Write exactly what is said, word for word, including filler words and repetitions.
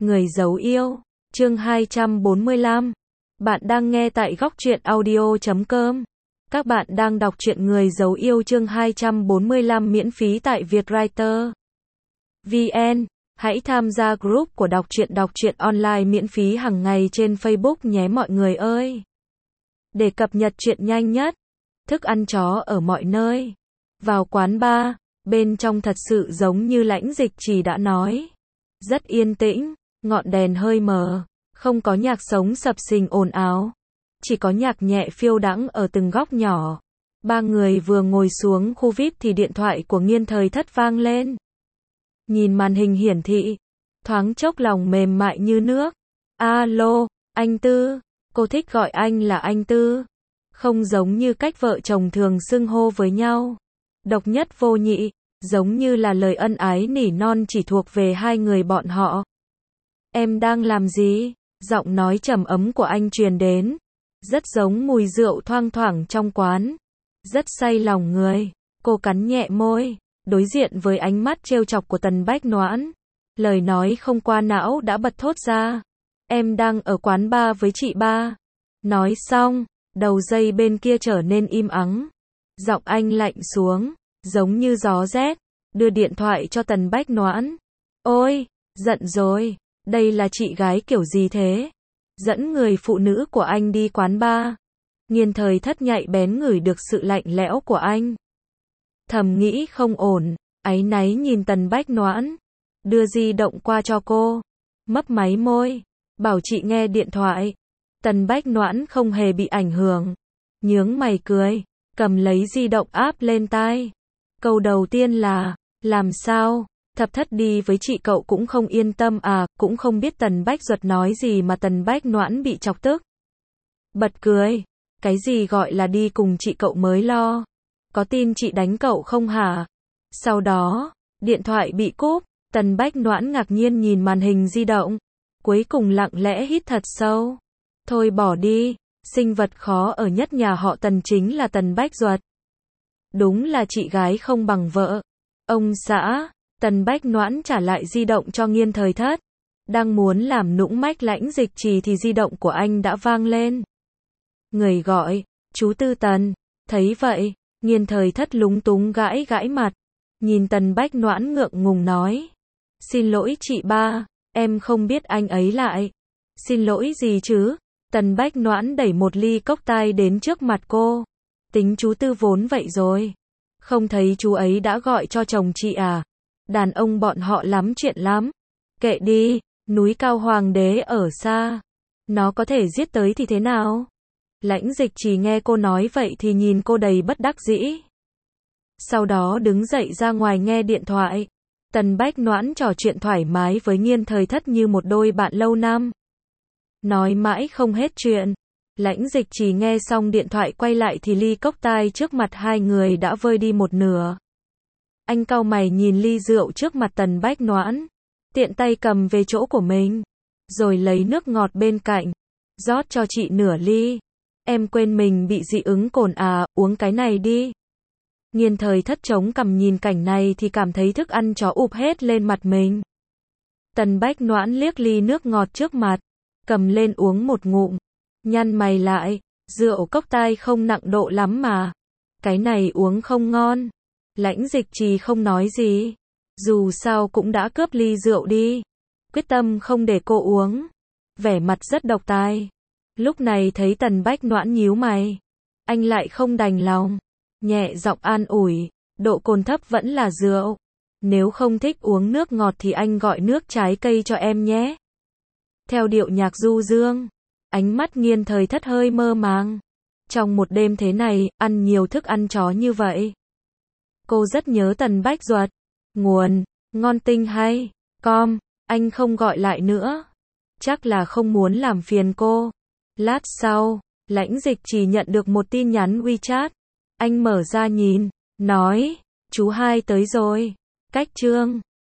Người giấu yêu, chương hai trăm bốn mươi lăm. Bạn đang nghe tại góc truyện audio chấm com. Các bạn đang đọc truyện Người giấu yêu chương hai trăm bốn mươi lăm miễn phí tại Vietwriter chấm vn. Hãy tham gia group của đọc truyện đọc truyện online miễn phí hàng ngày trên Facebook nhé mọi người ơi. Để cập nhật truyện nhanh nhất, thức ăn chó ở mọi nơi. Vào quán bar, bên trong thật sự giống như Lãnh Dịch Trì đã nói. Rất yên tĩnh, ngọn đèn hơi mờ, không có nhạc sống sập sình ồn ào. Chỉ có nhạc nhẹ phiêu đãng ở từng góc nhỏ. Ba người vừa ngồi xuống khu vi ai pi thì điện thoại của Nghiên Thời Thất vang lên. Nhìn màn hình hiển thị, thoáng chốc lòng mềm mại như nước. Alo, anh Tư, cô thích gọi anh là anh Tư. Không giống như cách vợ chồng thường xưng hô với nhau. Độc nhất vô nhị, giống như là lời ân ái nỉ non chỉ thuộc về hai người bọn họ. Em đang làm gì? Giọng nói trầm ấm của anh truyền đến. Rất giống mùi rượu thoang thoảng trong quán. Rất say lòng người. Cô cắn nhẹ môi, đối diện với ánh mắt trêu chọc của Tần Bách Noãn. Lời nói không qua não đã bật thốt ra. Em đang ở quán bar với chị ba. Nói xong, đầu dây bên kia trở nên im ắng. Giọng anh lạnh xuống, giống như gió rét, đưa điện thoại cho Tần Bách Noãn. Ôi, giận rồi, đây là chị gái kiểu gì thế? Dẫn người phụ nữ của anh đi quán bar. Nghiên Thời Thất nhạy bén ngửi được sự lạnh lẽo của anh. Thầm nghĩ không ổn, áy náy nhìn Tần Bách Noãn. Đưa di động qua cho cô. Mấp máy môi, bảo chị nghe điện thoại. Tần Bách Noãn không hề bị ảnh hưởng. Nhướng mày cười, cầm lấy di động áp lên tai. Câu đầu tiên là, làm sao? Thập Thất đi với chị cậu cũng không yên tâm à, cũng không biết Tần Bách Duật nói gì mà Tần Bách Noãn bị chọc tức. Bật cười, cái gì gọi là đi cùng chị cậu mới lo. Có tin chị đánh cậu không hả? Sau đó, điện thoại bị cúp, Tần Bách Noãn ngạc nhiên nhìn màn hình di động. Cuối cùng lặng lẽ hít thật sâu. Thôi bỏ đi, sinh vật khó ở nhất nhà họ Tần chính là Tần Bách Duật. Đúng là chị gái không bằng vợ. Ông xã, Tần Bách Noãn trả lại di động cho Nghiên Thời Thất. Đang muốn làm nũng mách Lãnh Dịch Trì thì di động của anh đã vang lên. Người gọi, chú Tư Tần. Thấy vậy, Nghiên Thời Thất lúng túng gãi gãi mặt. Nhìn Tần Bách Noãn ngượng ngùng nói. Xin lỗi chị ba, em không biết anh ấy lại. Xin lỗi gì chứ? Tần Bách Noãn đẩy một ly cốc tai đến trước mặt cô. Tính chú Tư vốn vậy rồi. Không thấy chú ấy đã gọi cho chồng chị à? Đàn ông bọn họ lắm chuyện lắm. Kệ đi, núi cao hoàng đế ở xa. Nó có thể giết tới thì thế nào? Lãnh Dịch Trì nghe cô nói vậy thì nhìn cô đầy bất đắc dĩ. Sau đó đứng dậy ra ngoài nghe điện thoại. Tần Bách Noãn trò chuyện thoải mái với Nghiên Thời Thất như một đôi bạn lâu năm. Nói mãi không hết chuyện. Lãnh Dịch Trì nghe xong điện thoại quay lại thì ly cốc tai trước mặt hai người đã vơi đi một nửa. Anh cau mày nhìn ly rượu trước mặt Tần Bách Noãn. Tiện tay cầm về chỗ của mình. Rồi lấy nước ngọt bên cạnh. Rót cho chị nửa ly. Em quên mình bị dị ứng cồn à, uống cái này đi. Nghiên Thời Thất chống cằm nhìn cảnh này thì cảm thấy thức ăn chó ụp hết lên mặt mình. Tần Bách Noãn liếc ly nước ngọt trước mặt. Cầm lên uống một ngụm. Nhăn mày lại, rượu cốc tai không nặng độ lắm mà. Cái này uống không ngon. Lãnh Dịch Trì không nói gì. Dù sao cũng đã cướp ly rượu đi. Quyết tâm không để cô uống. Vẻ mặt rất độc tài. Lúc này thấy Tần Bách Noãn nhíu mày. Anh lại không đành lòng. Nhẹ giọng an ủi. Độ cồn thấp vẫn là rượu. Nếu không thích uống nước ngọt thì anh gọi nước trái cây cho em nhé. Theo điệu nhạc du dương. Ánh mắt Nghiên Thời Thất hơi mơ màng. Trong một đêm thế này, ăn nhiều thức ăn chó như vậy. Cô rất nhớ Tần Bách Duật. Nguồn, ngon tinh hay, com, anh không gọi lại nữa. Chắc là không muốn làm phiền cô. Lát sau, Lãnh Dịch Trì nhận được một tin nhắn WeChat. Anh mở ra nhìn, nói, chú hai tới rồi. Cách chương